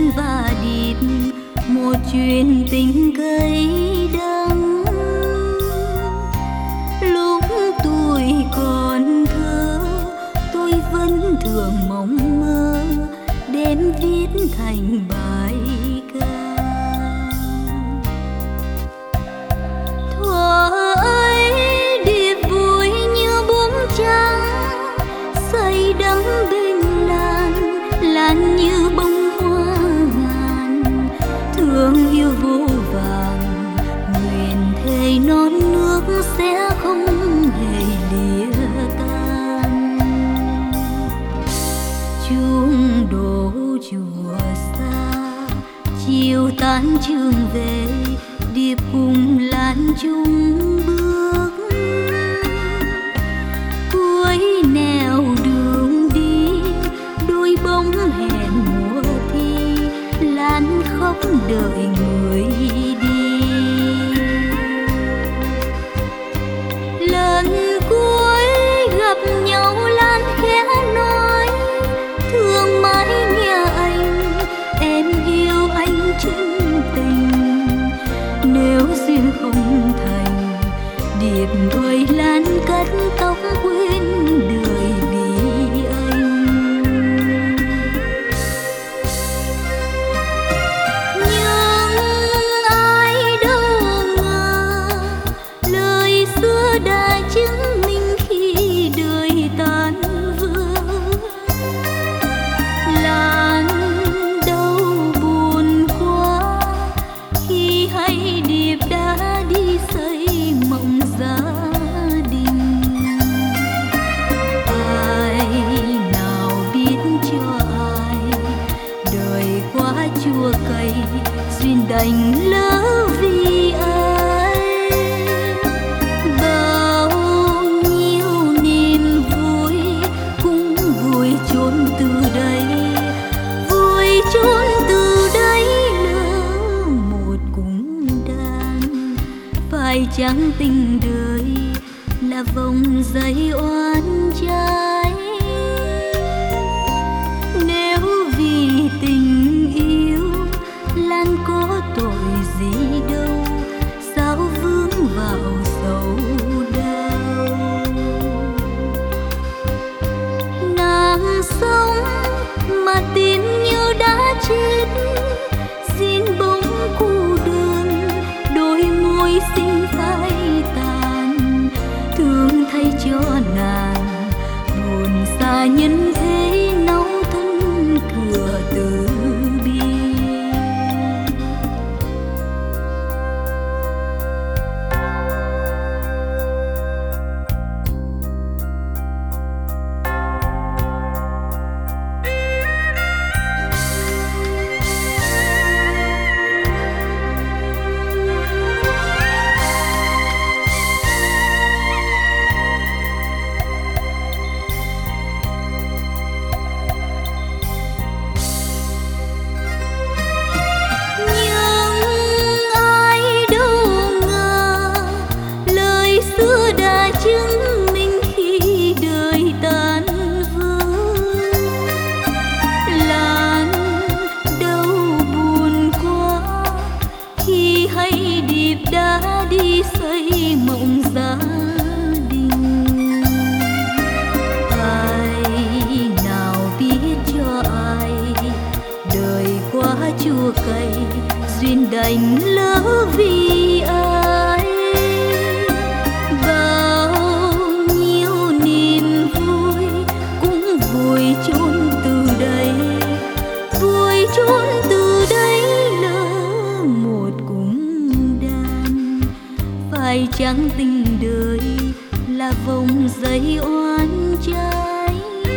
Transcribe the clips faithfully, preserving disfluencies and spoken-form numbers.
Lan và Điệp một chuyện tình gây đắng. Lúc tôi còn thơ, tôi vẫn thường mong mơ đem viết thành bài ca. Thuở ấy Điệp vui như bướm trắng, say đắm bên Lan, Lan như bông hoa ngàn. Thương yêu vô vàng, nguyện thề non nước sẽ không hề lìa tan. Chuông đổ chùa xa, chiều tan trường về, Điệp cùng Lan chung bước. Cuối nẻo đường đi, đôi bóng hẹn mùa thi, Lan khóc đợi người đi. Lần cuối gặp nhau Lan khẽ nói, thương mãi nghe anh, em yêu anh chân tình. Nếu duyên không thành, Điệp ơi Lan cắt tóc quên đời vì anh. Nhưng ai đâu ngờ, lời xưa đã chứng minh khi đời tan vỡ. Lan đâu buồn quá khi hay Điệp đã đi xây mộng gia đình. Ai nào biết cho ai, đời quá chua cay, duyên đành lỡ vì ai. Bao nhiêu niềm vui cũng vui trốn từ đây, vui trốn từ đây lỡ một cung đàn. Phải chăng tình đời là vòng dây oan trái? Nếu vì tình yêu Lan có tội gì đâu, sao vướng vào sầu đau. Nàng sống mà tim như đã chết, xin bóng cô đơn, đôi môi xinh phai tàn. Thương thay cho nàng, buồn xa nhân thế nấu thân cửa từ bi. Chua cay duyên đành lỡ vì ai. Bao nhiêu niềm vui cũng vui trốn từ đây, vui trốn từ đây lỡ một cung đàn. Phải chăng tình đời là vòng dây oan trái?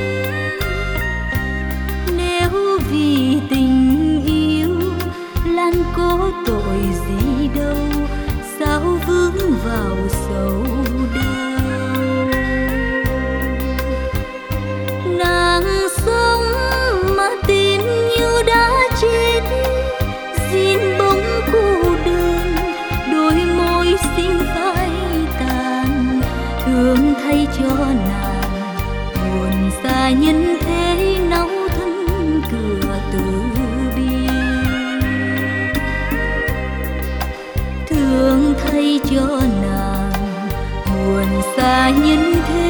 Nếu vì tình Lan có tội gì đâu, sao vướng vào sầu đau. Nàng sống mà tim như đã chết, xin bóng cô đơn, đôi môi xinh phai tàn. Thương thay cho nàng, buồn xa nhân thế nấu thân cửa từ bi. cho nàng buồn xa nhân thế.